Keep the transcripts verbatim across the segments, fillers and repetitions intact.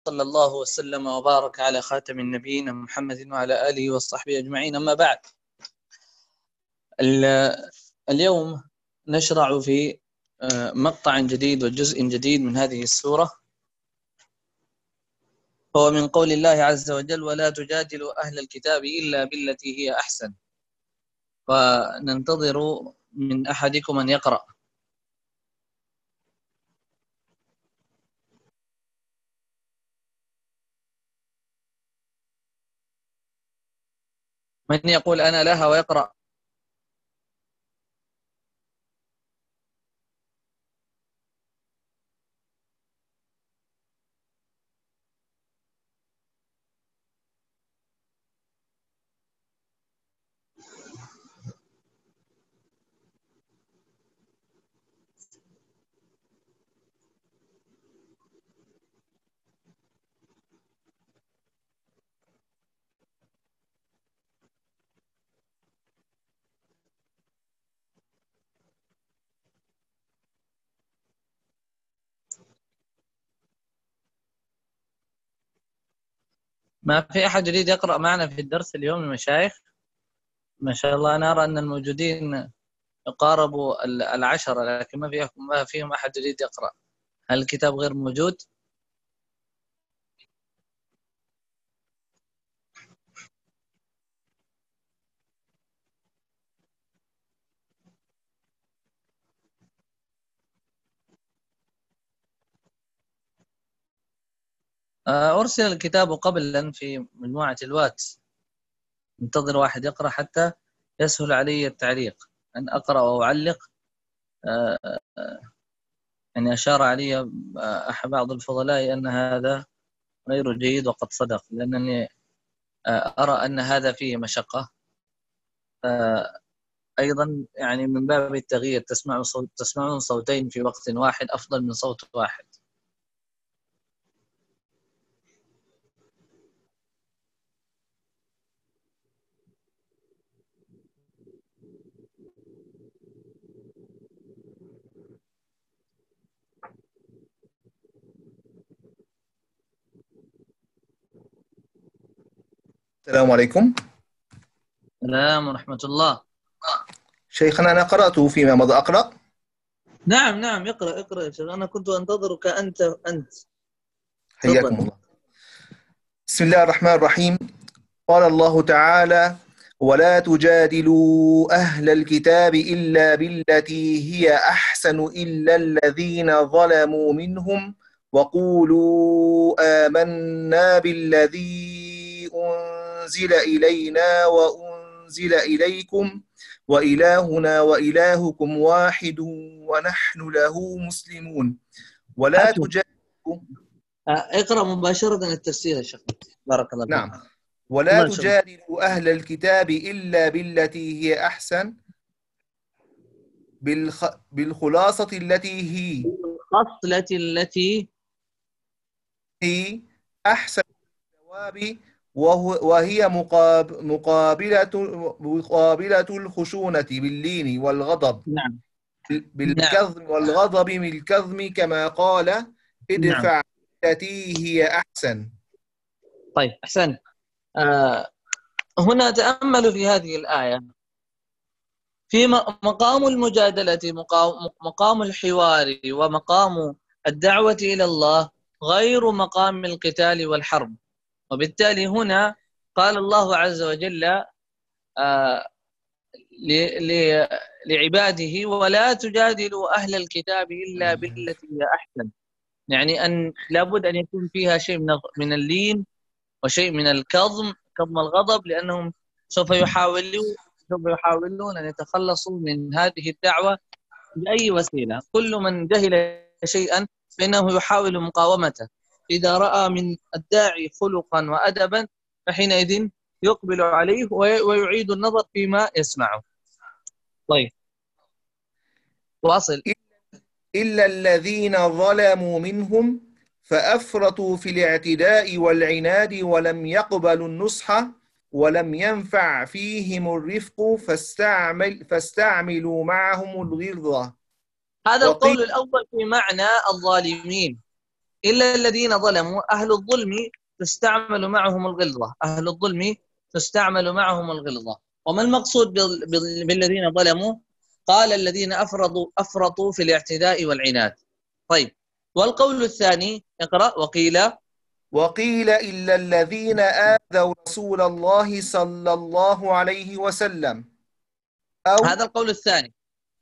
صلى الله وسلم وبارك على خاتم النبيين محمد وعلى آله وصحبه أجمعين. أما بعد، اليوم نشرع في مقطع جديد وجزء جديد من هذه السورة، هو من قول الله عز وجل: ولا تجادلوا أهل الكتاب إلا بالتي هي أحسن. وننتظر من أحدكم أن يقرأ. من يقول أنا لها ويقرأ؟ ما في أحد يريد يقرأ معنا في الدرس اليوم المشايخ؟ ما شاء الله، أنا أرى أن الموجودين يقاربوا العشرة، لكن ما فيهم ما فيهم أحد يريد يقرأ. هل الكتاب غير موجود؟ أرسل الكتاب قبلا في مجموعة الواتس، انتظر واحد يقرأ حتى يسهل علي التعليق، أن أقرأ وأعلق. يعني أشار علي بعض الفضلاء أن هذا غير جيد، وقد صدق، لأنني أرى أن هذا فيه مشقة. أيضا يعني من باب التغيير تسمعون صوت تسمعون صوتين في وقت واحد أفضل من صوت واحد. السلام عليكم. السلام ورحمة الله. شيخنا، أنا قرأت فيما مضى، أقرأ؟ نعم نعم، اقرأ اقرأ يا شيخ، أنا كنت أنتظرك أنت أنت حياكم الله. بسم الله الرحمن الرحيم. قال الله تعالى: ولا تجادلوا أهل الكتاب إلا بالتي هي أحسن إلا الذين ظلموا منهم وقولوا آمنا بالذي أنزل إلينا وأنزل إليكم وإلهنا وإلهكم واحد ونحن له مسلمون. ولا تجادلوا. اقرأ مباشرة التفسير يا شيخ، بارك الله فيك. نعم. ولا تجادلوا أهل الكتاب إلا بالتي هي أحسن بالخ... بالخلاصة التي هي بالخصلة التي هي أحسن الجواب، وهو... وهي مقاب... مقابلة مقابلة الخشونة باللين والغضب. نعم بالكظم نعم والغضب بالكظم، كما قال: ادفع نعم. التي هي أحسن. طيب أحسن. آه هنا تأملوا في هذه الآية، في مقام المجادلة، مقام الحوار، ومقام الدعوة إلى الله، غير مقام القتال والحرب. وبالتالي هنا قال الله عز وجل آه لعباده: ولا تجادلوا أهل الكتاب إلا بالتي هي أحسن. يعني أن لابد أن يكون فيها شيء من من اللين وشيء من الكظم، كظم الغضب، لأنهم سوف يحاولون سوف يحاولون أن يتخلصوا من هذه الدعوة بأي وسيلة. كل من جهل شيئا فإنه يحاول مقاومته. إذا رأى من الداعي خلقا وأدبا فحينئذ يقبل عليه ويعيد النظر فيما يسمعه. طيب واصل. إلا الذين ظلموا منهم فأفرطوا في الاعتداء والعناد ولم يقبلوا النصح ولم ينفع فيهم الرفق فاستعمل فاستعملوا معهم الغلظة. هذا القول الأول في معنى الظالمين. إلا الذين ظلموا. أهل الظلم تستعمل معهم الغلظة، أهل الظلم تستعمل معهم الغلظة. وما المقصود بالذين ظلموا؟ قال الذين أفرطوا أفرطوا في الاعتداء والعناد. طيب، والقول الثاني اقرأ. وقيل وقيل إلا الذين آذوا رسول الله صلى الله عليه وسلم أو هذا القول الثاني.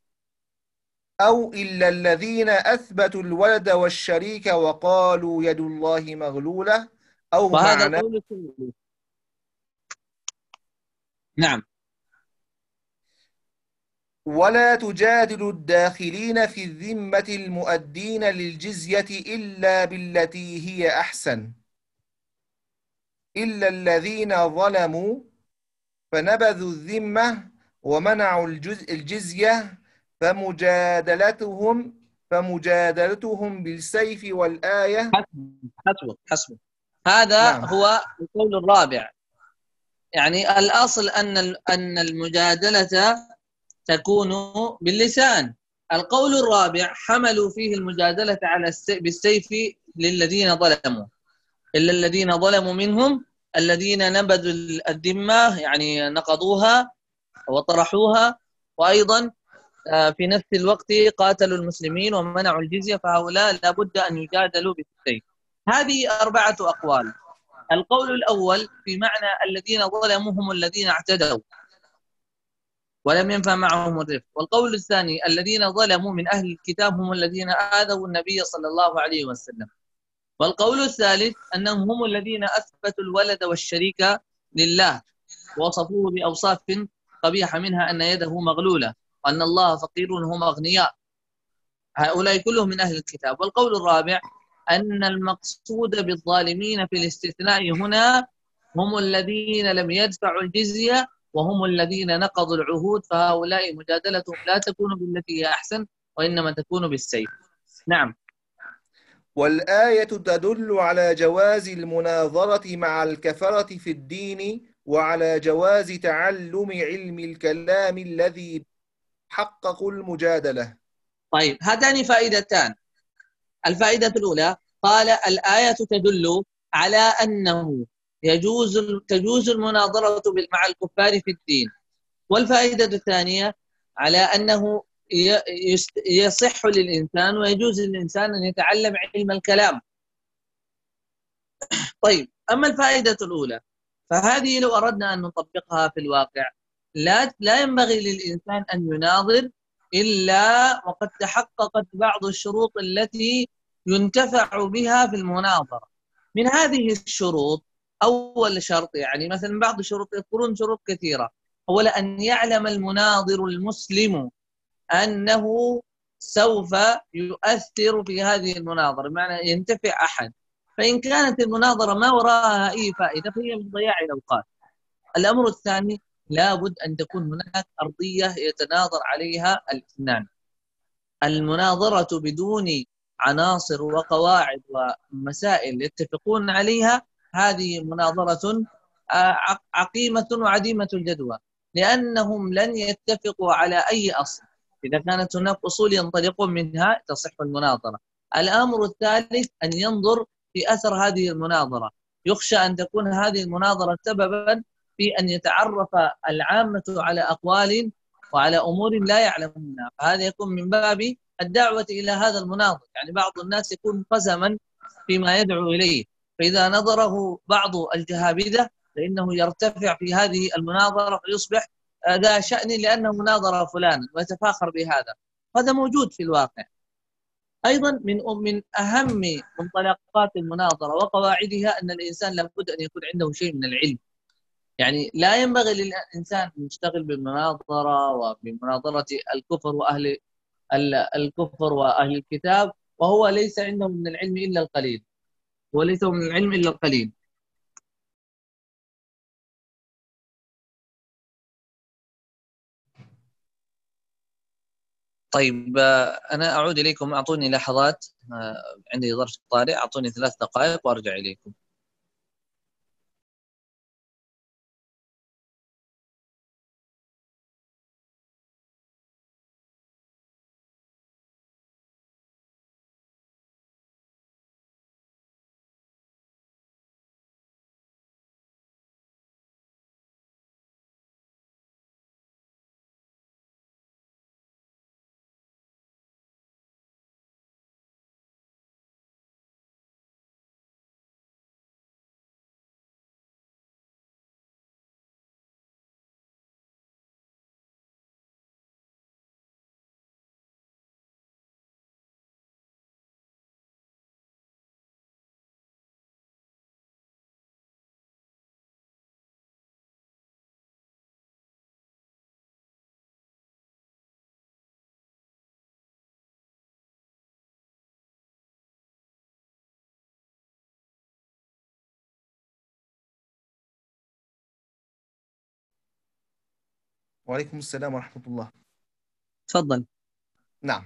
أو إلا الذين أثبتوا الولد والشريك وقالوا يد الله مغلولة أو وهذا معناه القول الثالث. نعم. ولا تجادل الداخلين في الذمة المؤدين للجزية إلا بالتي هي أحسن إلا الذين ظلموا فنبذوا الذمة ومنعوا الجز- الجزية فمجادلتهم فمجادلتهم بالسيف والآية. حسبك حسبك حسبك. هذا نعم. هو القول الرابع. يعني الأصل أن أن المجادلة تكون باللسان. القول الرابع حملوا فيه المجادلة على الس- بالسيف للذين ظلموا، إلا الذين ظلموا منهم الذين نبذوا الذمة، يعني نقضوها وطرحوها، وأيضا آه، في نفس الوقت قاتلوا المسلمين ومنعوا الجزية، فهؤلاء لابد أن يجادلوا بالسيف. هذه أربعة أقوال. القول الأول في معنى الذين ظلموا هم الذين اعتدوا ولم ينفع معهم الرفق. والقول الثاني الذين ظلموا من أهل الكتاب هم الذين آذوا النبي صلى الله عليه وسلم. والقول الثالث أنهم هم الذين أثبتوا الولد والشريك لله، وصفوه بأوصاف قبيحة منها أن يده مغلولة وأن الله فقير وهم أغنياء. هؤلاء كلهم من أهل الكتاب. والقول الرابع أن المقصود بالظالمين في الاستثناء هنا هم الذين لم يدفعوا الجزية وهم الذين نقضوا العهود، فهؤلاء مجادلتهم لا تكون بالتي هي أحسن وإنما تكون بالسيف. نعم. والآية تدل على جواز المناظرة مع الكفرة في الدين وعلى جواز تعلم علم الكلام الذي حقق المجادلة. طيب، هاتان فائدتان. الفائدة الأولى قال الآية تدل على أنه يجوز تجوز المناظرة مع الكفار في الدين. والفائدة الثانية على أنه يصح للإنسان ويجوز للإنسان أن يتعلم علم الكلام. طيب، أما الفائدة الأولى فهذه لو أردنا أن نطبقها في الواقع، لا لا ينبغي للإنسان أن يناظر إلا وقد تحققت بعض الشروط التي ينتفع بها في المناظرة. من هذه الشروط أول شرط، يعني مثلا بعض الشروط يذكرون شروط كثيرة. أولا أن يعلم المناظر المسلم أنه سوف يؤثر في هذه المناظرة، بمعنى ينتفع أحد. فإن كانت المناظرة ما وراءها أي فائدة فهي من ضياع الأوقات. الأمر الثاني لابد أن تكون هناك أرضية يتناظر عليها الاثنان. المناظرة بدون عناصر وقواعد ومسائل يتفقون عليها هذه مناظرة عقيمة وعديمة الجدوى، لأنهم لن يتفقوا على أي أصل. إذا كانت هناك أصول ينطلقون منها تصح المناظرة. الأمر الثالث أن ينظر في أثر هذه المناظرة. يخشى أن تكون هذه المناظرة سببا في أن يتعرف العامة على أقوال وعلى أمور لا يعلمونها، فهذا يكون من باب الدعوة إلى هذا المناظر. يعني بعض الناس يكون قزما فيما يدعو إليه، فإذا نظره بعض الجهابذة فإنه يرتفع في هذه المناظرة فيصبح ذا شأن لأنه مناظرة فلانا ويتفاخر بهذا. هذا موجود في الواقع. أيضا من من أهم منطلقات المناظرة وقواعدها أن الإنسان لابد أن يكون عنده شيء من العلم. يعني لا ينبغي للإنسان أن يشتغل بالمناظرة وبمناظرة الكفر وأهل الكفر وأهل الكتاب وهو ليس عنده من العلم إلا القليل، وليس من العلم إلا القليل. طيب، أنا أعود إليكم. أعطوني لحظات، عندي ظرف طارئ، أعطوني ثلاث دقائق وأرجع إليكم. وعليكم السلام ورحمة الله. تفضل. نعم.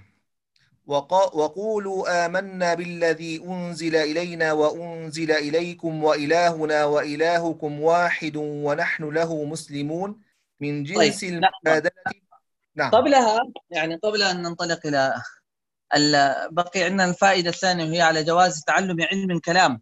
وقولوا آمنا بالذي أنزل إلينا وأنزل إليكم وإلهنا وإلهكم واحد ونحن له مسلمون من جنس طيب المجادلة. نعم. قبلها يعني قبل أن ننطلق إلى بقي عندنا الفائدة الثانية وهي على جواز تعلم علم الكلام.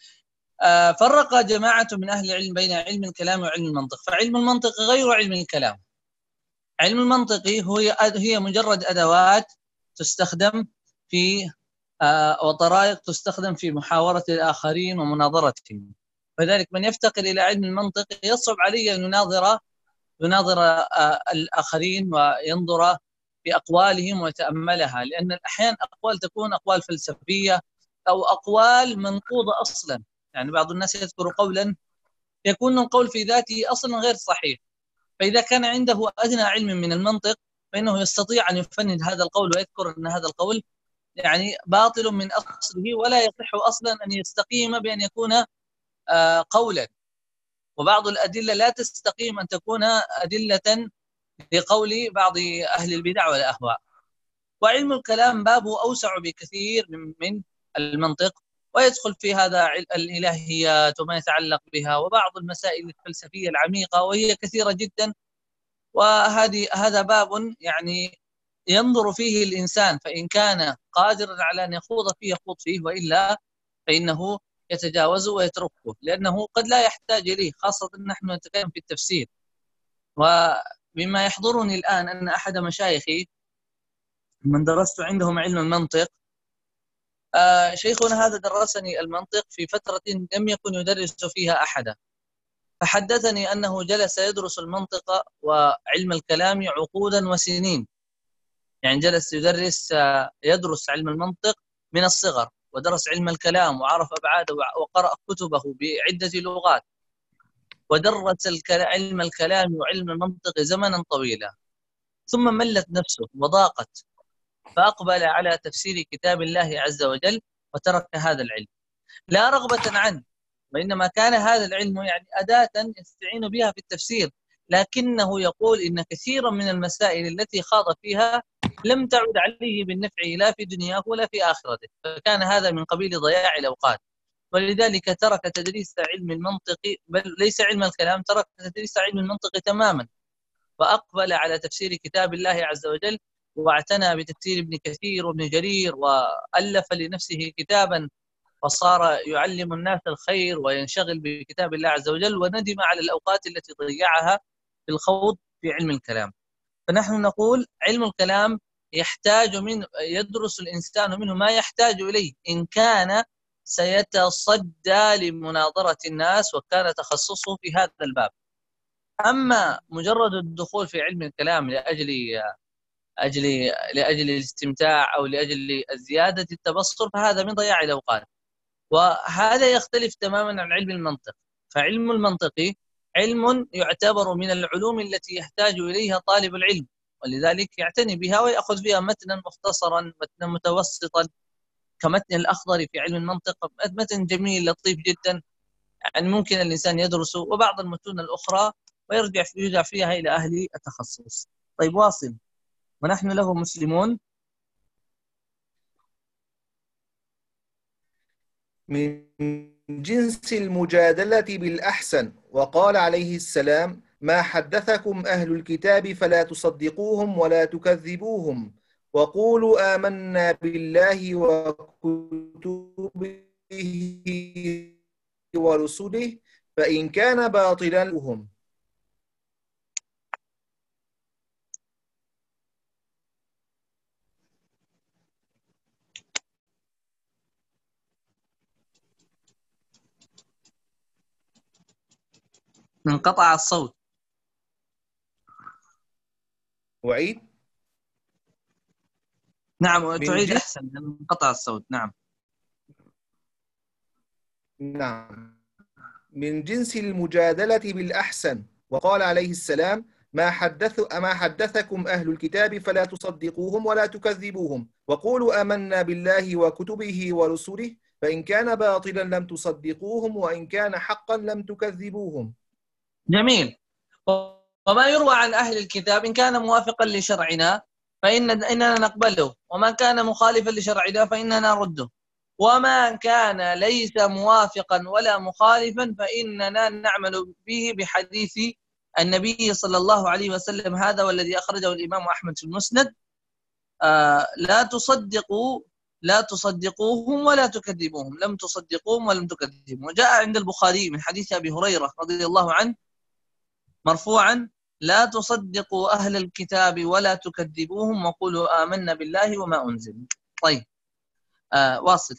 فرق جماعة من أهل العلم بين علم الكلام وعلم المنطق. فعلم المنطق غير علم الكلام. علم المنطق هي هي مجرد أدوات تستخدم في وطرائق تستخدم في محاورة الآخرين ومناظرتهم. فذلك من يفتقر إلى علم المنطق يصعب عليه أن يناظر يناظر الآخرين وينظر في أقوالهم ويتأملها، لأن الأحيان أقوال تكون أقوال فلسفية أو أقوال منقوضة أصلا. يعني بعض الناس يذكر قولا يكون القول في ذاته أصلا غير صحيح، فإذا كان عنده أدنى علم من المنطق فإنه يستطيع أن يفند هذا القول ويذكر أن هذا القول يعني باطل من أصله ولا يصح أصلا أن يستقيم بأن يكون قولا. وبعض الأدلة لا تستقيم أن تكون أدلة لقول بعض أهل البدع والأهواء. وعلم الكلام بابه أوسع بكثير من المنطق، ويدخل في هذا الإلهيات وما يتعلق بها وبعض المسائل الفلسفية العميقة وهي كثيرة جدا. وهذه هذا باب يعني ينظر فيه الإنسان، فإن كان قادرا على أن يخوض فيه يخوض فيه، وإلا فإنه يتجاوزه ويتركه، لأنه قد لا يحتاج إليه، خاصة نحن نتكلم في التفسير. ومما يحضرني الآن أن أحد مشايخي من درست عندهم علم المنطق، آه شيخنا هذا درسني المنطق في فترة لم يكن يدرس فيها أحدا، فحدثني أنه جلس يدرس المنطق وعلم الكلام عقودا وسنين. يعني جلس يدرس آه يدرس علم المنطق من الصغر، ودرس علم الكلام وعرف أبعاده وقرأ كتبه بعدة لغات، ودرس علم الكلام وعلم المنطق زمنا طويلا، ثم ملت نفسه وضاقت، فأقبل على تفسير كتاب الله عز وجل وترك هذا العلم لا رغبة عنه، وإنما كان هذا العلم يعني أداة يستعين بها في التفسير، لكنه يقول إن كثيرا من المسائل التي خاض فيها لم تعد عليه بالنفع لا في دنياه ولا في آخرته، فكان هذا من قبيل ضياع الأوقات. ولذلك ترك تدريس علم المنطق، بل ليس علم الكلام، ترك تدريس علم المنطق تماما، وأقبل على تفسير كتاب الله عز وجل، واعتنى بتفسير ابن كثير وابن جرير، وألف لنفسه كتابا وصار يعلم الناس الخير وينشغل بكتاب الله عز وجل، وندم على الأوقات التي ضيعها في الخوض في علم الكلام. فنحن نقول علم الكلام يحتاج من يدرس الإنسان منه ما يحتاج إليه إن كان سيتصدى لمناظرة الناس وكان تخصصه في هذا الباب. أما مجرد الدخول في علم الكلام لأجل أجل لأجل الاستمتاع أو لأجل زيادة التبصر فهذا من ضياع الأوقات، وهذا يختلف تماما عن علم المنطق. فعلم المنطق علم يعتبر من العلوم التي يحتاج إليها طالب العلم، ولذلك يعتني بها ويأخذ بها متنا مختصرا، متنا متوسطا كمتن الأخضر في علم المنطق، متن جميل لطيف جدا، يعني ممكن الإنسان يدرسه، وبعض المتون الأخرى ويرجع يرجع فيها إلى أهل التخصص. طيب واصل. ونحن له مسلمون. من جنس المجادلة بالأحسن. وقال عليه السلام: ما حدثكم أهل الكتاب فلا تصدقوهم ولا تكذبوهم وقولوا آمنا بالله وكتبه ورسله فإن كان باطلا لهم. انقطع الصوت. أعيد؟ نعم تعيد أحسن، انقطع الصوت. نعم نعم. من جنس المجادلة بالأحسن. وقال عليه السلام: ما حدث ما حدثكم أهل الكتاب فلا تصدقوهم ولا تكذبوهم وقولوا آمنا بالله وكتبه ورسله فإن كان باطلا لم تصدقوهم وإن كان حقا لم تكذبوهم. جميل. وما يروى عن أهل الكتاب إن كان موافقا لشرعنا فإن إننا نقبله، وما كان مخالفا لشرعنا فإننا نرده، وما كان ليس موافقا ولا مخالفا فإننا نعمل به بحديث النبي صلى الله عليه وسلم. هذا والذي أخرجه الإمام أحمد في المسند. آه لا تصدقوا لا تصدقوهم ولا تكذبوهم، لم تصدقوهم ولم تكذبوهم. وجاء عند البخاري من حديث أبي هريرة رضي الله عنه مرفوعا: لا تصدقوا أهل الكتاب ولا تكذبوهم وقولوا آمنا بالله وما أنزل. طيب آه واصل.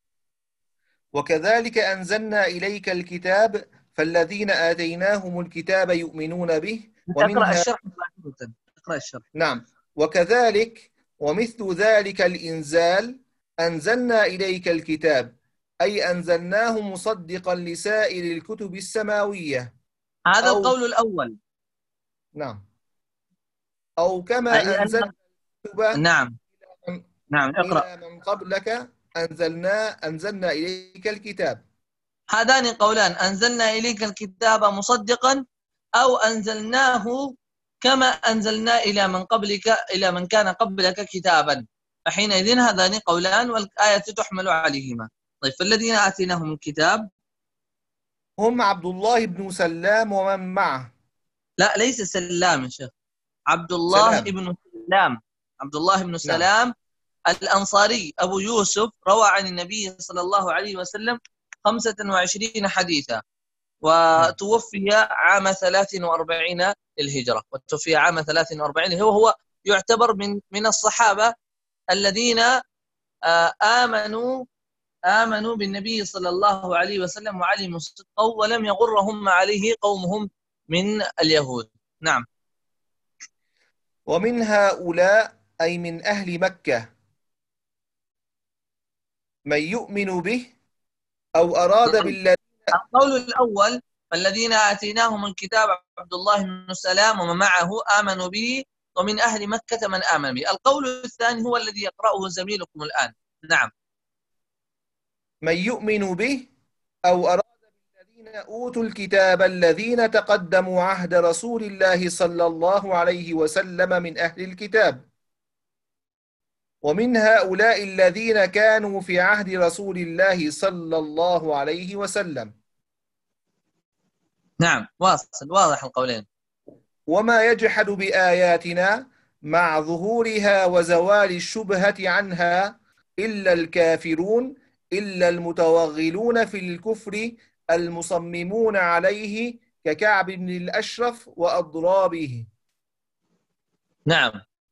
وكذلك أنزلنا إليك الكتاب فالذين آتيناهم الكتاب يؤمنون به اقرأ ومنها الشرح. اقرأ الشرح. نعم. وكذلك ومثل ذلك الإنزال أنزلنا إليك الكتاب، أي أنزلناه مصدقا لسائر الكتب السماوية. هذا أو القول الأول. نعم أو كما أي أنزلنا أن الكتب نعم نعم اقرأ. إلى من قبلك أنزلنا أنزلنا إليك الكتاب. هذان قولان: أنزلنا إليك الكتاب مصدقا، أو أنزلناه كما أنزلنا إلى من قبلك إلى من كان قبلك كتابا. فحينئذ هذان قولان والآية تحمل عليهما. طيب فالذين آتيناهم الكتاب هم عبد الله بن سلام ومن معه. لا ليس سلام يا شيخ، عبد الله سلام. بن سلام. عبد الله بن نعم. سلام الأنصاري أبو يوسف روى عن النبي صلى الله عليه وسلم خمسة وعشرين حديثا، نعم. وتوفي عام ثلاث وأربعين للهجرة، وتوفي عام ثلاث وأربعين. هو هو يعتبر من من الصحابة الذين آمنوا آمنوا بالنبي صلى الله عليه وسلم وعلموا صدقه ولم يغرهم عليه قومهم من اليهود. نعم. ومن هؤلاء أي من أهل مكة من يؤمن به أو أراد بالذي. القول الأول: الذين آتيناهم الكتاب عبد الله بن سلام ومن معه آمنوا به، ومن أهل مكة من آمن به. القول الثاني هو الذي يقرأه زميلكم الآن. نعم. من يؤمن به أو أراد بالذين أوتوا الكتاب الذين تقدموا عهد رسول الله صلى الله عليه وسلم من أهل الكتاب. ومن هؤلاء الذين كانوا في عهد رسول الله صلى الله عليه وسلم. نعم واصل، واضح القولين. وما يجحد بآياتنا مع ظهورها وزوال الشبهة عنها إلا الكافرون إلا المتوغلون في الكفر المصممون عليه ككعب بن الأشرف وأضرابه. نعم.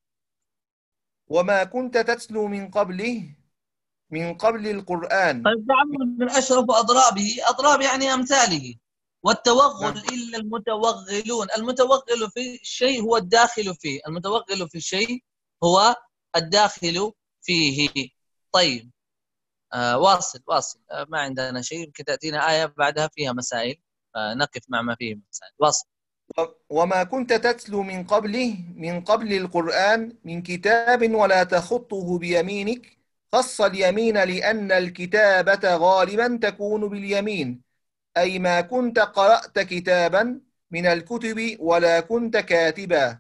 وما كنت تتلو من قبله من قبل القرآن. طيب كعب بن أشرف وأضرابه، أضراب يعني أمثاله. والتوغل نعم. إلا المتوغلون، المتوغل في الشيء هو الداخل فيه، المتوغل في الشيء هو الداخل فيه. طيب آه واصل واصل. آه ما عندنا شيء، يمكن تأتينا آية بعدها فيها مسائل، فنقف مع ما فيه مسائل. واصل. وما كنت تتلو من قبله من قبل القرآن من كتاب ولا تخطه بيمينك. خص اليمين لأن الكتابة غالبا تكون باليمين، أي ما كنت قرأت كتابا من الكتب ولا كنت كاتبا.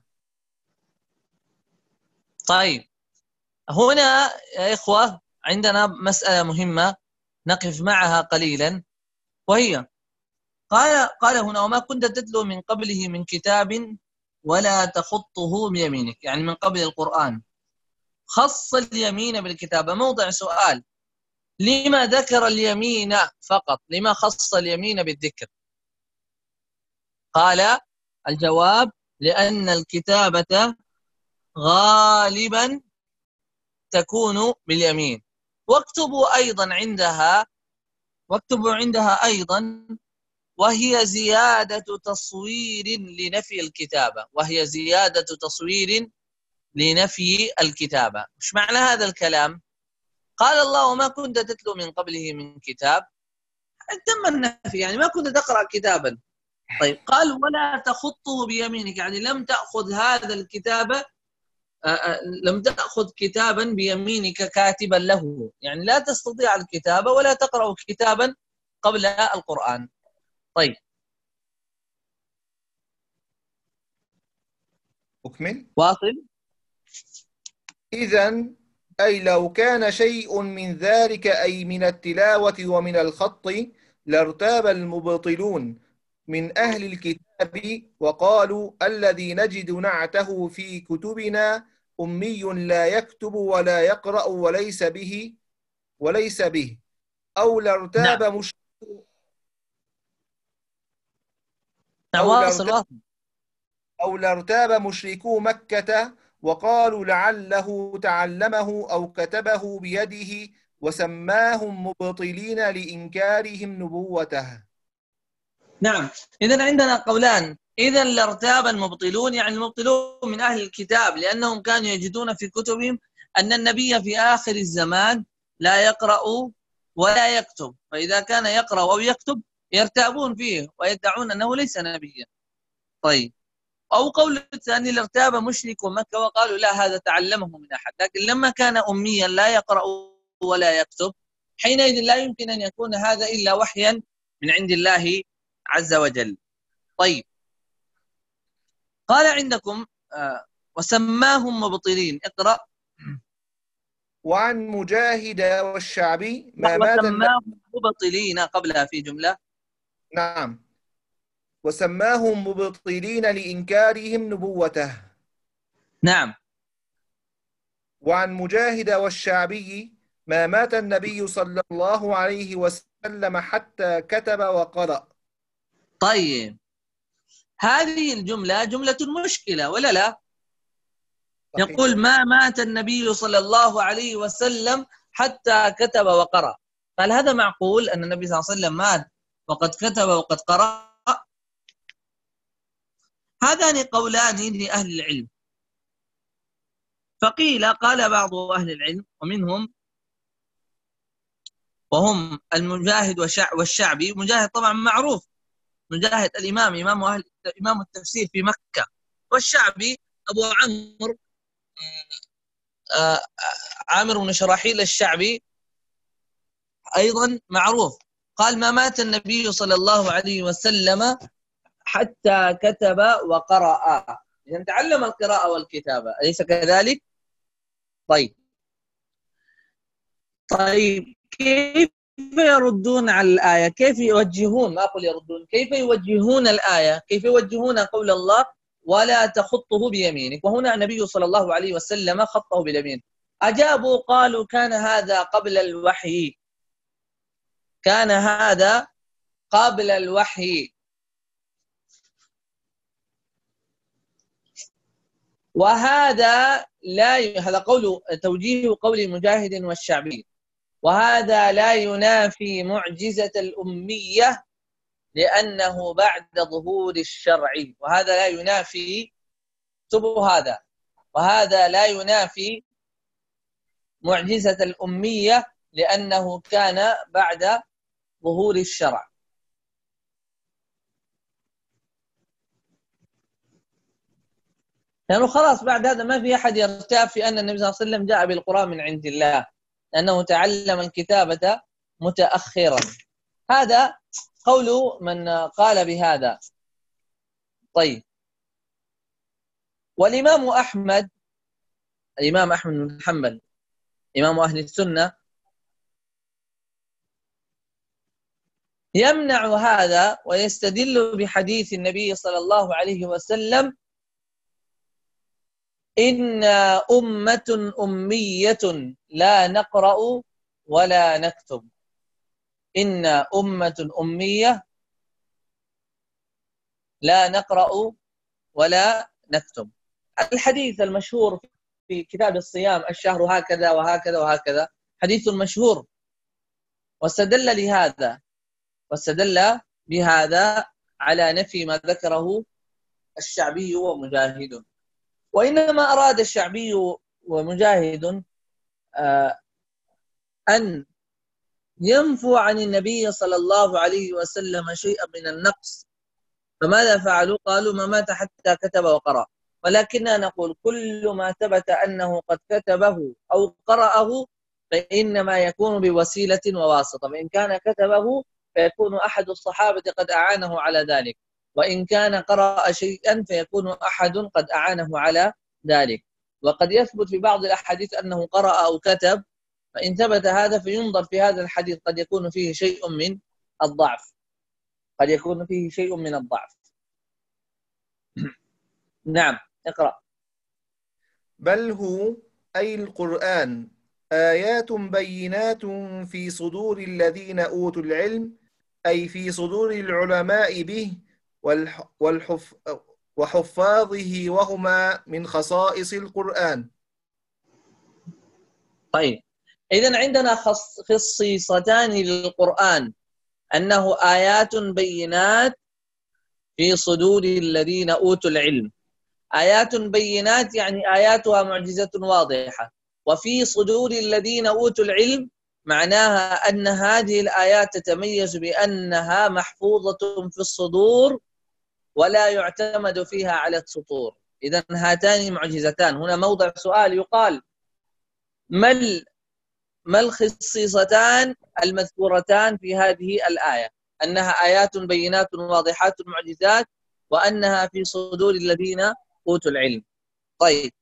طيب هنا يا إخوة عندنا مسألة مهمة نقف معها قليلا، وهي قال قال هنا: وما كنت تتلو من قبله من كتاب ولا تخطه بيمينك، يعني من قبل القرآن. خص اليمين بالكتابة. موضع سؤال: لما ذكر اليمين فقط؟ لما خص اليمين بالذكر؟ قال الجواب: لأن الكتابة غالبا تكون باليمين. واكتبوا أيضا عندها واكتبوا عندها أيضا وهي زيادة تصوير لنفي الكتابة، وهي زيادة تصوير لنفي الكتابة. مش معنى هذا الكلام؟ قال الله: وما كنت تتلو من قبله من كتاب، تم النفي، يعني ما كنت تقرأ كتابا. طيب قال: ولا تخطه بيمينك، يعني لم تأخذ هذا الكتاب لم تأخذ كتابا بيمينك كاتبا له، يعني لا تستطيع الكتابة ولا تقرأ كتابا قبل القرآن. طيب أكمل. واصل. إذن أي لو كان شيء من ذلك أي من التلاوة ومن الخط لارتاب المبطلون من أهل الكتاب وقالوا الذي نجد نعته في كتبنا أمي لا يكتب ولا يقرأ وليس به وليس به أو لارتاب نعم مش نعم، أو واصل لارتاب واصل. أو لارتاب مشركو مكة وقالوا لعله تعلمه أو كتبه بيده وسماهم مبطلين لإنكارهم نبوته. نعم، إذا عندنا قولان. إذا لارتاب المبطلون، يعني المبطلون من أهل الكتاب، لأنهم كانوا يجدون في كتبهم أن النبي في آخر الزمان لا يقرأ ولا يكتب، فإذا كان يقرأ أو يكتب يرتابون فيه ويدعون أنه ليس نبيا. طيب، أو قول الثاني لارتاب مشرك مكة وقالوا لا هذا تعلمه من أحد، لكن لما كان أميا لا يقرأ ولا يكتب حينئذ لا يمكن أن يكون هذا إلا وحيا من عند الله عز وجل. طيب، قال عندكم آه وسماهم مبطلين. اقرأ. وعن مجاهد والشعبي لا، ما مات النبي. وسماهم مبطلين قبلها في جملة. نعم، وسماهم مبطلين لإنكارهم نبوته. نعم. وعن مجاهد والشعبي ما مات النبي صلى الله عليه وسلم حتى كتب وقرأ. طيب، هذه الجملة جملة مشكلة ولا لا؟ صحيح. يقول ما مات النبي صلى الله عليه وسلم حتى كتب وقرأ. هل هذا معقول أن النبي صلى الله عليه وسلم مات وقد كتب وقد قرأ؟ هذان قولان لأهل العلم. فقيل، قال بعض أهل العلم ومنهم وهم المجاهد والشعبي. مجاهد طبعا معروف، مجاهد الإمام، إمام أهل إمام التفسير في مكة. والشعبي أبو عمرو عامر بن شراحيل الشعبي أيضا معروف. قال ما مات النبي صلى الله عليه وسلم حتى كتب وقرأ، يعني تعلم القراءة والكتابة، أليس كذلك؟ طيب طيب كيف يردون على الآية؟ كيف يوجهون، ما أقول يردون، كيف يوجهون الآية؟ كيف يوجهون قول الله ولا تخطه بيمينك؟ وهنا النبي صلى الله عليه وسلم خطه باليمين. أجابوا قالوا كان هذا قبل الوحي، كان هذا قبل الوحي، وهذا لا ي... هذا قول توجيه قول مجاهد والشعبي، وهذا لا ينافي معجزة الأمية لأنه بعد ظهور الشرع. وهذا لا ينافي، اكتبوا هذا، وهذا لا ينافي معجزة الأمية لأنه كان بعد ظهور الشرع. لأنه يعني خلاص بعد هذا ما في أحد يرتاب في أن النبي صلى الله عليه وسلم جاء بالقرآن من عند الله، لأنه تعلم الكتابة متأخرا. هذا قول من قال بهذا. طيب، والإمام أحمد، الإمام أحمد بن حنبل إمام أهل السنة، يمنع هذا ويستدل بحديث النبي صلى الله عليه وسلم إن أمة أمية لا نقرأ ولا نكتب. إن أمة أمية لا نقرأ ولا نكتب. الحديث المشهور في كتاب الصيام الشهر هكذا وهكذا وهكذا حديث مشهور، واستدل لهذا واستدل بهذا على نفي ما ذكره الشعبي ومجاهد. وإنما أراد الشعبي ومجاهد آه أن ينفوا عن النبي صلى الله عليه وسلم شيئا من النقص، فماذا فعلوا؟ قالوا ما مات حتى كتب وقرأ. ولكننا نقول كل ما ثبت أنه قد كتبه أو قرأه فإنما يكون بوسيلة وواسطة، فإن كان كتبه فيكون أحد الصحابة قد أعانه على ذلك، وإن كان قرأ شيئا فيكون أحد قد أعانه على ذلك. وقد يثبت في بعض الأحاديث أنه قرأ أو كتب، فإن ثبت هذا فينظر في هذا الحديث، قد يكون فيه شيء من الضعف، قد يكون فيه شيء من الضعف. نعم، اقرأ. بل هو أي القرآن آيات بينات في صدور الذين أوتوا العلم، أي في صدور العلماء به والح والحف وحفاظه، وهما من خصائص القرآن. طيب، إذن عندنا خص خصيصتان للقرآن، أنه آيات بينات في صدور الذين أوتوا العلم. آيات بينات يعني آياتها معجزة واضحة، وفي صدور الذين أوتوا العلم معناها أن هذه الآيات تتميز بأنها محفوظة في الصدور ولا يعتمد فيها على السطور. إذن هاتان معجزتان. هنا موضع سؤال يقال: ما ما الخصيصتان المذكورتان في هذه الآية؟ أنها آيات بينات واضحات معجزات، وأنها في صدور الذين أوتوا العلم. طيب،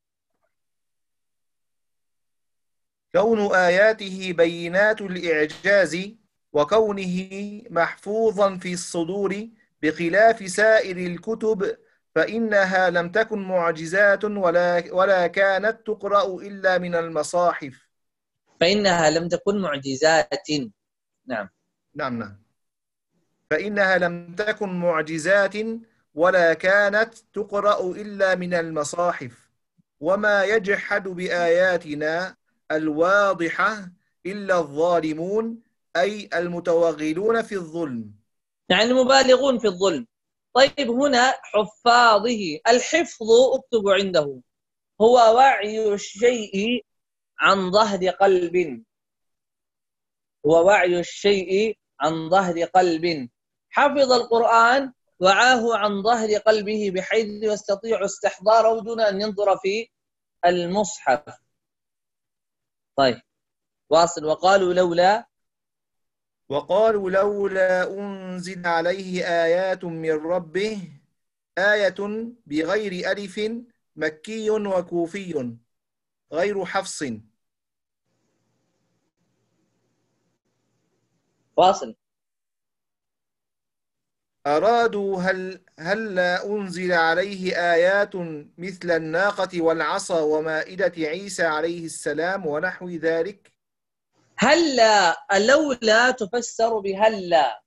كون آياته بينات الإعجاز، وكونه محفوظا في الصدور بخلاف سائر الكتب، فإنها لم تكن معجزات ولا ولا كانت تقرأ إلا من المصاحف. فإنها لم تكن معجزات. نعم نعم نعم فإنها لم تكن معجزات ولا كانت تقرأ إلا من المصاحف. وما يجحد بآياتنا الواضحة إلا الظالمون، أي المتوغلون في الظلم. يعني مبالغون في الظلم. طيب، هنا حفاظه، الحفظ اكتب عنده هو وعي الشيء عن ظهر قلب، هو وعي الشيء عن ظهر قلب. حفظ القرآن، وعاه عن ظهر قلبه بحيث يستطيع استحضاره دون أن ينظر في المصحف. طيب، واصل. وقالوا لولا وقالوا لولا أنزل عليه آيات من ربه، آية بغير ألف، مكي وكوفي غير حفص. واصل. أرادوا هل هل لا أنزل عليه آيات مثل الناقة والعصا ومائدة عيسى عليه السلام ونحو ذلك. هلا، لولا تفسر بهلا،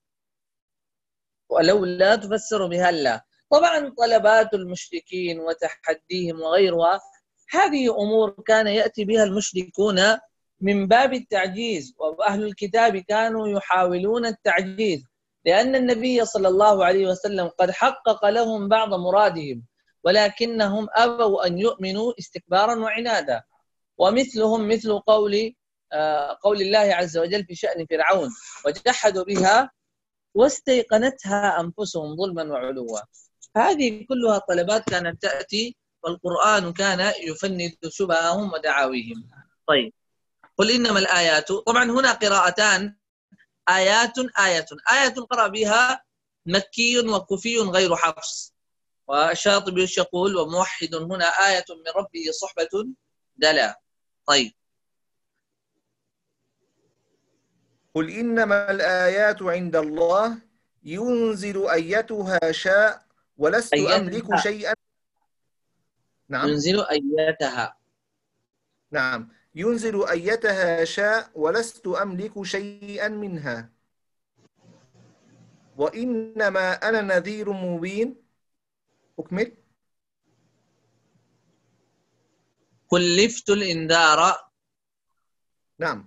ولولا تفسر بهلا. طبعا طلبات المشركين وتحديهم وغيرها، هذه أمور كان يأتي بها المشركون من باب التعجيز، وأهل الكتاب كانوا يحاولون التعجيز، لأن النبي صلى الله عليه وسلم قد حقق لهم بعض مرادهم، ولكنهم أبوا أن يؤمنوا استكبارا وعنادا. ومثلهم مثل قول قول الله عز وجل في شأن فرعون: وجحدوا بها واستيقنتها أنفسهم ظلما وعلوا. هذه كلها طلبات كانت تأتي، والقرآن كان يفند شبههم ودعاويهم. طيب، قل إنما الآيات، طبعا هنا قراءتان: آيات آية آية قرأ بها مكي وكوفي غير حفص. والشاطبي يقول: وموحد هنا آية من ربه صحبة دلا. طيب، قل إنما الآيات عند الله ينزل أيتها شاء ولست أملك أيتها، شيئا. نعم ينزل أيتها. نعم ينزل أيتها شاء ولست أملك شيئا منها، وإنما أنا نذير مبين. أكمل. كلفت الإنذار. نعم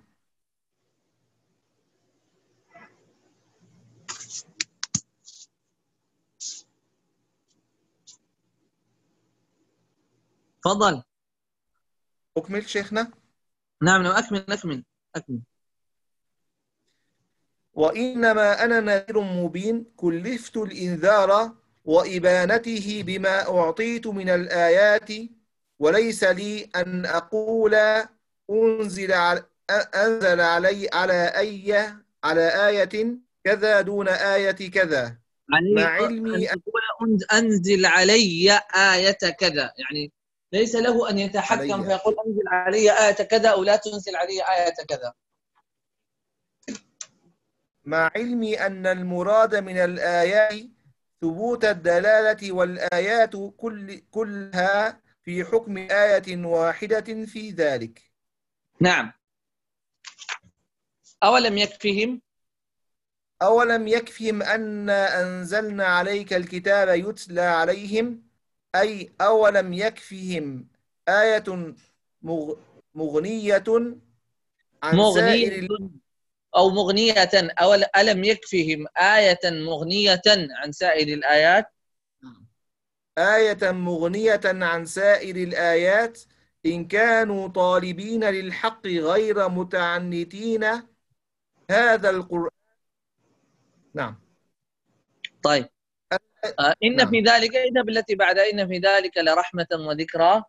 تفضل. أكمل شيخنا. نعم، أكمل أكمل أكمل. وإنما أنا نذير مبين كلفت الإنذار وإبانته بما أعطيت من الآيات، وليس لي أن أقول أنزل على أنزل علي على أي على آية كذا دون آية كذا، مع علي علمي أن تقول أنز- أنزل علي آية كذا، يعني ليس له أن يتحكم علي فيقول أنزل علي آية كذا أو لا تنزل علي آية كذا. مع علمي أن المراد من الآيات ثبوت الدلالة، والآيات كل كلها في حكم آية واحدة في ذلك. نعم. أولم يكفهم أولم يكفهم أنا أنزلنا عليك الكتاب يتلى عليهم، أي أولم يكفهم آية مغ- مغنية عن مغنية سائر أو مغنية، أو ألم يكفهم آية مغنية عن سائر الآيات؟ آية مغنية عن سائر الآيات إن كانوا طالبين للحق غير متعنتين هذا القرآن. نعم. طيب. آه، إن في نعم ذلك، إن بالتي بعد إن في ذلك لرحمة وذكرى.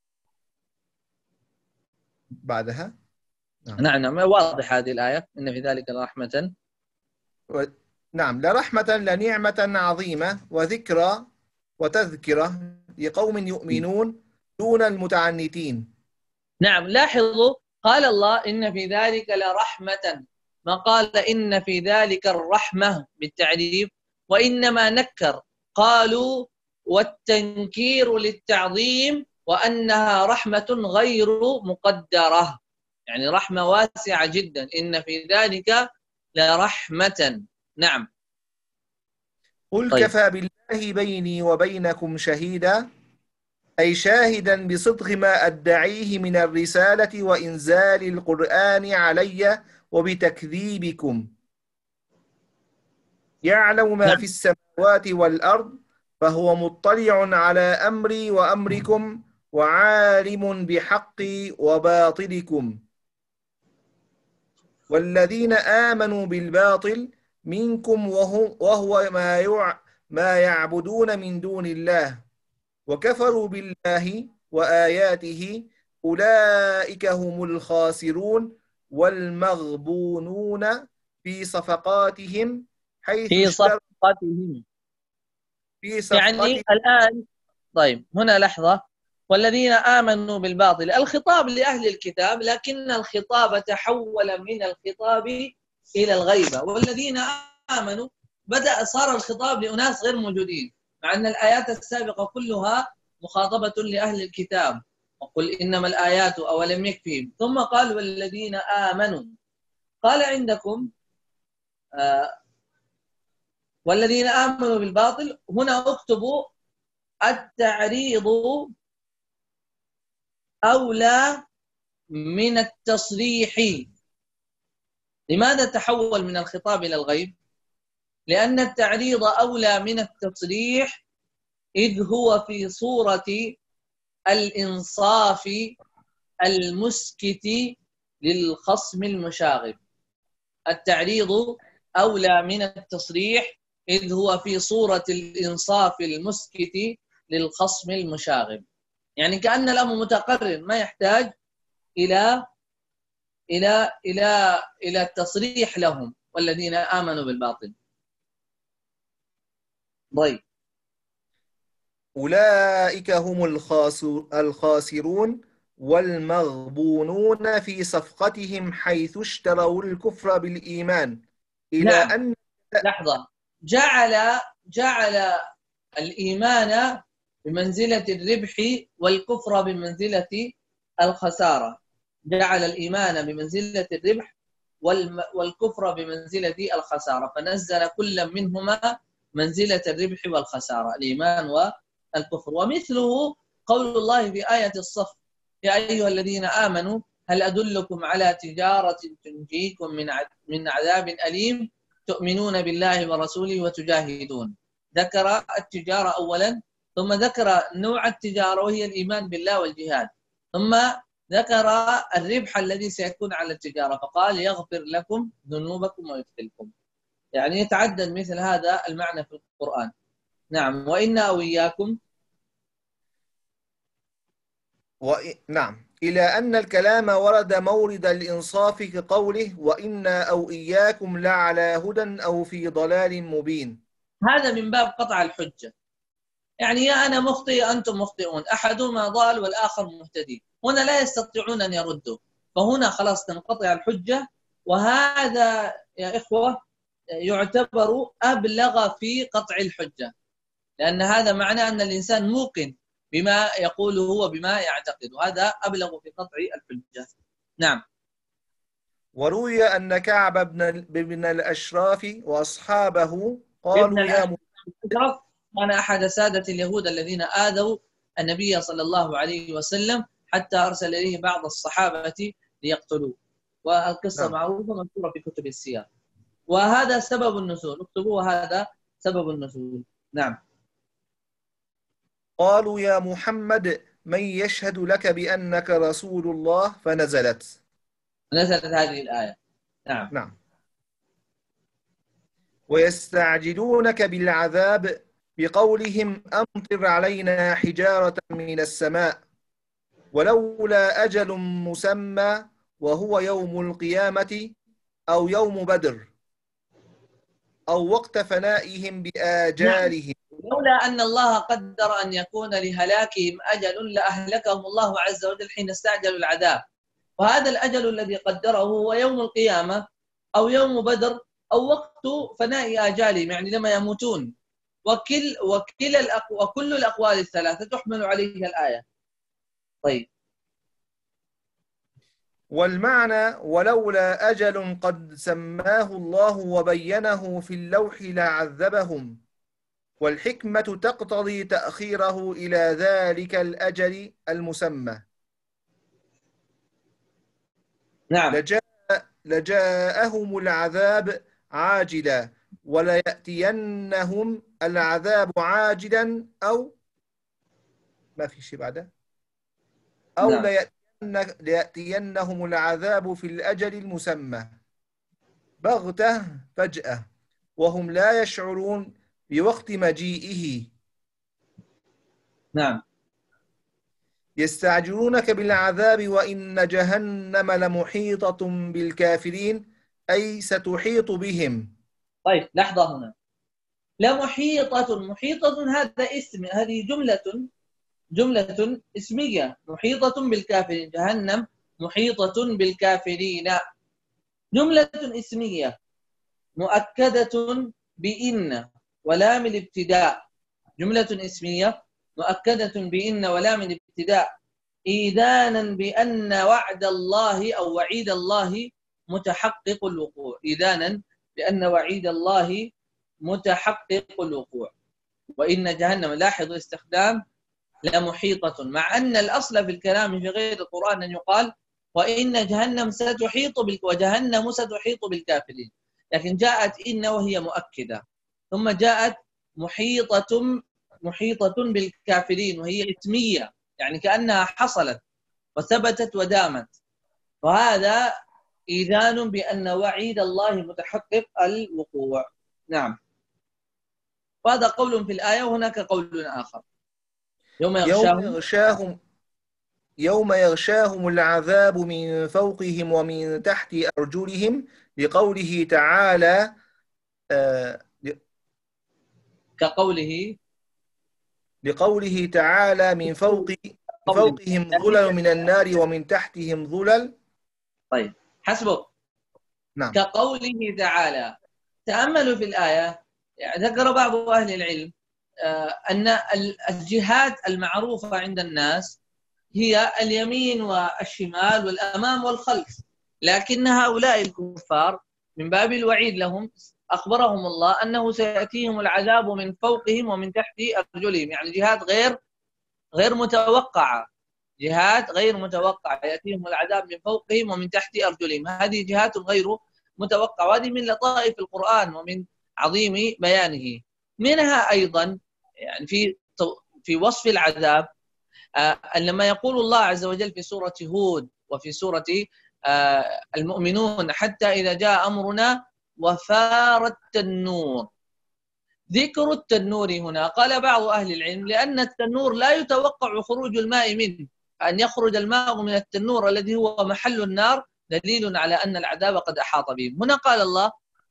بعدها. نعم. نعم نعم، واضح هذه الآية، إن في ذلك لرحمة. و... نعم، لرحمة لنعمة عظيمة وذكرى وتذكرة لقوم يؤمنون دون المتعنتين. نعم، لاحظوا قال الله إن في ذلك لرحمة، ما قال إن في ذلك الرحمة بالتعريف، وإنما نكر. قالوا والتنكير للتعظيم، وأنها رحمة غير مقدرة، يعني رحمة واسعة جدا. إن في ذلك لرحمة. نعم. قل طيب. كفى بالله بيني وبينكم شهيدا، أي شاهدا بصدق ما أدعيه من الرسالة وإنزال القرآن علي وبتكذيبكم. يعلم ما في نعم. السماوات والأرض، فهو مطلع على أمري وأمركم، وعالم بحقي وباطلكم. والذين آمنوا بالباطل منكم وهو, وهو ما, يع ما يعبدون من دون الله، وكفروا بالله وآياته، أولئك هم الخاسرون والمغبونون في صفقاتهم حيث في اشتروا صفقتهم، في يعني صفقة. الآن. طيب، هنا لحظة. والذين آمنوا بالباطل، الخطاب لأهل الكتاب، لكن الخطاب تحول من الخطاب إلى الغيبة. والذين آمنوا بدأ صار الخطاب لأناس غير موجودين، مع أن الآيات السابقة كلها مخاطبة لأهل الكتاب. وقل إنما الآيات أولم يكفيهم، ثم قال والذين آمنوا. قال عندكم آه والذين آمنوا بالباطل، هنا اكتبوا التعريض أولى من التصريح. لماذا تحول من الخطاب إلى الغيب؟ لأن التعريض أولى من التصريح، إذ هو في صورة الإنصاف المسكت للخصم المشاغب. التعريض أولى من التصريح، إذ هو في صورة الإنصاف المسكت للخصم المشاغب. يعني كأن الأمر متقرر، ما يحتاج إلى إلى إلى إلى التصريح لهم، والذين آمنوا بالباطل. طيب. أولئك هم الخاسرون والمغبونون في صفقتهم حيث اشتروا الكفر بالإيمان، إلى نعم. أن. لحظة. جعل جعل الإيمان بمنزلة الربح والكفر بمنزلة الخسارة. جعل الإيمان بمنزلة الربح والكفر بمنزلة الخسارة، فنزل كل منهما منزلة الربح والخسارة، الإيمان والكفر. ومثله قول الله في آية الصف: يا أيها الذين آمنوا هل أدلكم على تجارة تنجيكم من من عذاب أليم تؤمنون بالله ورسوله وتجاهدون. ذكر التجارة أولا، ثم ذكر نوع التجارة وهي الإيمان بالله والجهاد، ثم ذكر الربح الذي سيكون على التجارة، فقال يغفر لكم ذنوبكم ويدخلكم. يعني يتعدد مثل هذا المعنى في القرآن. نعم. وإنا أو إياكم. و... نعم، إلى أن الكلام ورد مورد الإنصاف كقوله وإنا أو إياكم لعلى هدى أو في ضلال مبين. هذا من باب قطع الحجة. يعني يا أنا مخطئ يا أنتم مخطئون، أحدهما ضال والآخر مهتدي، هنا لا يستطيعون أن يردوا، فهنا خلاص تنقطع الحجة. وهذا يا إخوة يعتبر أبلغ في قطع الحجة، لأن هذا معناه أن الإنسان موقن بما يقوله وبما يعتقد، وهذا أبلغ في قطع الحجة. نعم. وروي أن كعب بن بن الأشراف وأصحابه ابن قالوا يا الأشرف كان أحد سادة اليهود الذين آذوا النبي صلى الله عليه وسلم حتى أرسل إليه بعض الصحابة ليقتلوه، والقصة نعم. معروفة مذكورة في كتب السير، وهذا سبب النزول، اكتبوا هذا سبب النزول. نعم. قالوا يا محمد من يشهد لك بأنك رسول الله، فنزلت نزلت هذه الآية. نعم. نعم. ويستعجلونك بالعذاب بقولهم أمطر علينا حجارة من السماء ولولا أجل مسمى وهو يوم القيامة أو يوم بدر أو وقت فنائهم بآجالهم. لولا أن الله قدر أن يكون لهلاكهم أجل لأهلكهم الله عز وجل حين استعجلوا العذاب، وهذا الأجل الذي قدره هو يوم القيامة أو يوم بدر أو وقت فناء آجالهم، يعني لما يموتون. وكل وكل الأقو... وكل الأقوال الثلاثة تحمل عليه الآية. طيب. والمعنى ولولا أجل قد سماه الله وبينه في اللوح لعذبهم، والحكمة تقتضي تأخيره إلى ذلك الأجل المسمى. نعم. لجاء لجاءهم العذاب عاجلا وليأتينهم العذاب عاجلا أو ما في شيء بعده أو نعم. ليأتين ليأتينهم العذاب في الأجل المسمى بغتة فجأة وهم لا يشعرون بوقت مجيئه. نعم. يستعجلونك بالعذاب وإن جهنم لمحيطة بالكافرين، أي ستحيط بهم. طيب لحظة هنا، لمحيطة، محيطة هذا اسم، هذه جملة جملة اسمية، محيطة بالكافرين، جهنم محيطة بالكافرين، جملة اسمية مؤكدة بإن ولام الابتداء، جملة اسمية مؤكدة بإن ولام الابتداء إيذانا بأن وعد الله أو وعيد الله متحقق الوقوع، إيذانا بأن وعيد الله متحقق الوقوع. وإن جهنم، لاحظوا استخدام لمحيطة، مع أن الأصل في الكلام في غير القرآن أن يقال وإن جهنم ستحيط بال... وجهنم ستحيط بالكافرين، لكن جاءت إن وهي مؤكدة، ثم جاءت محيطة محيطة بالكافرين وهي اسمية، يعني كأنها حصلت وثبتت ودامت، وهذا إيذان بأن وعيد الله متحقق الوقوع. نعم. وهذا قول في الآية، وهناك قول آخر يوم يغشاهم يوم يغشاهم يوم يغشاهم العذاب من فوقهم ومن تحت أرجلهم، لقوله تعالى آه كقوله لقوله تعالى من فوق فوقهم ظلل من النار ومن تحتهم ظلل. طيب حسبك. نعم. كقوله تعالى، تأملوا في الآية، يعني ذكر بعض أهل العلم أن الجهات المعروفة عند الناس هي اليمين والشمال والأمام والخلف، لكن هؤلاء الكفار من باب الوعيد لهم أخبرهم الله أنه سيأتيهم العذاب من فوقهم ومن تحت أرجلهم، يعني جهات غير غير متوقعة، جهات غير متوقعة، يأتيهم العذاب من فوقهم ومن تحت أرجلهم، هذه جهات غير متوقعة، وهذه من لطائف القرآن ومن عظيم بيانه. منها أيضا يعني في في وصف العذاب آه لما يقول الله عز وجل في سورة هود وفي سورة آه المؤمنون حتى إذا جاء أمرنا وفار التنور، ذكر التنور هنا قال بعض أهل العلم لأن التنور لا يتوقع خروج الماء منه، أن يخرج الماء من التنور الذي هو محل النار دليل على أن العذاب قد أحاط بهم. هنا قال الله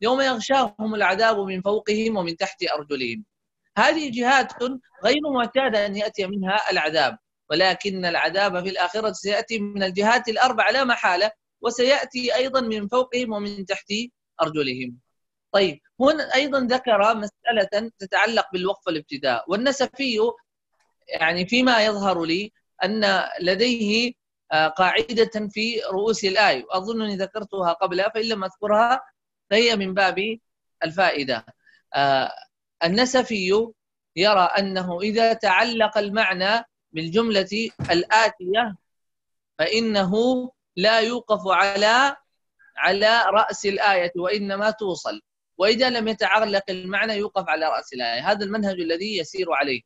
يوم يغشاهم العذاب من فوقهم ومن تحت أرجلهم. هذه جهات غير معتادة أن يأتي منها العذاب، ولكن العذاب في الآخرة سيأتي من الجهات الأربع لا محالة، وسيأتي أيضا من فوقهم ومن تحت أرجلهم. طيب، هنا أيضا ذكر مسألة تتعلق بالوقف الابتداء، والنسفي يعني فيما يظهر لي أن لديه قاعدة في رؤوس الآية، وأظنني ذكرتها قبلها، فإن لم أذكرها فهي من باب الفائدة. النسفي يرى أنه إذا تعلق المعنى بالجملة الآتية فإنه لا يوقف على على رأس الآية وإنما توصل، وإذا لم يتعلق المعنى يوقف على رأس الآية. هذا المنهج الذي يسير عليه،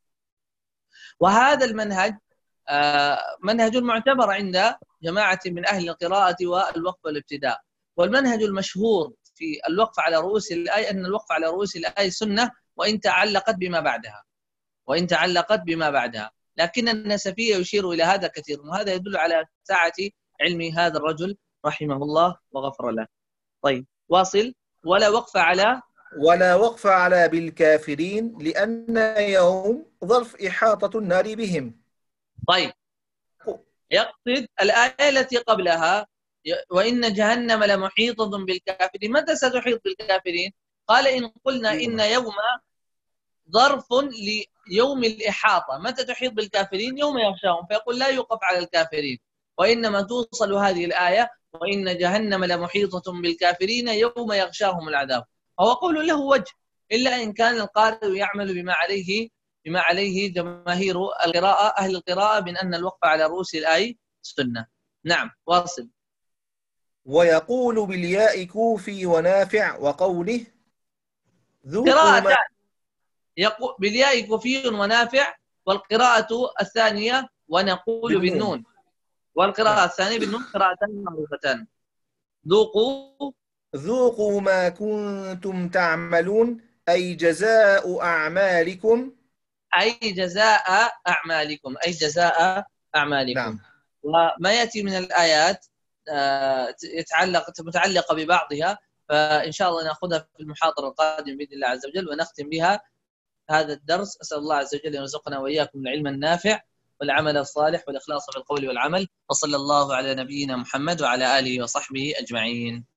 وهذا المنهج منهج معتبر عند جماعة من أهل القراءة والوقف والابتداء. والمنهج المشهور في الوقف على رؤوس الآية أن الوقف على رؤوس الآية سنة وإن تعلقت بما بعدها وإن تعلقت بما بعدها لكن النسفية يشير إلى هذا كثير، وهذا يدل على سعة علم هذا الرجل رحمه الله وغفر له. طيب، واصل. ولا وقف على ولا وقف على بالكافرين لأن يوم ظرف إحاطة النار بهم. طيب، يقصد الآية التي قبلها وإن جهنم لمحيطة بالكافرين. متى ستحيط بالكافرين؟ قال إن قلنا إن يوم ظرف ليوم الإحاطة. متى تحيط بالكافرين؟ يوم يغشاهم، فيقول لا يوقف على الكافرين، وإنما توصل هذه الآية وإن جهنم لمحيطة بالكافرين يوم يغشاهم العذاب. هو قول له وجه، إلا إن كان القارئ يعمل بما عليه بما عليه جماهير القراءة أهل القراءة من أن الوقف على رؤوس الآية سنة. نعم، واصل. ويقول بالياء كوفي ونافع وقوله قراءتان، يقول بالياء كوفي ونافع، والقراءة الثانية ونقول بالنون, بالنون. والقراءة الثانية بالنون قراءتان معروفتان. ذوقوا ذوقوا ما كنتم تعملون أي جزاء أعمالكم أي جزاء أعمالكم أي جزاء أعمالكم. نعم. وما يأتي من الآيات يتعلق متعلقة ببعضها، فإن شاء الله نأخذها في المحاضرة القادمة بإذن الله عز وجل ونختم بها هذا الدرس. أسأل الله عز وجل أن يرزقنا وإياكم العلم النافع والعمل الصالح والإخلاص في القول والعمل، وصلى الله على نبينا محمد وعلى آله وصحبه أجمعين.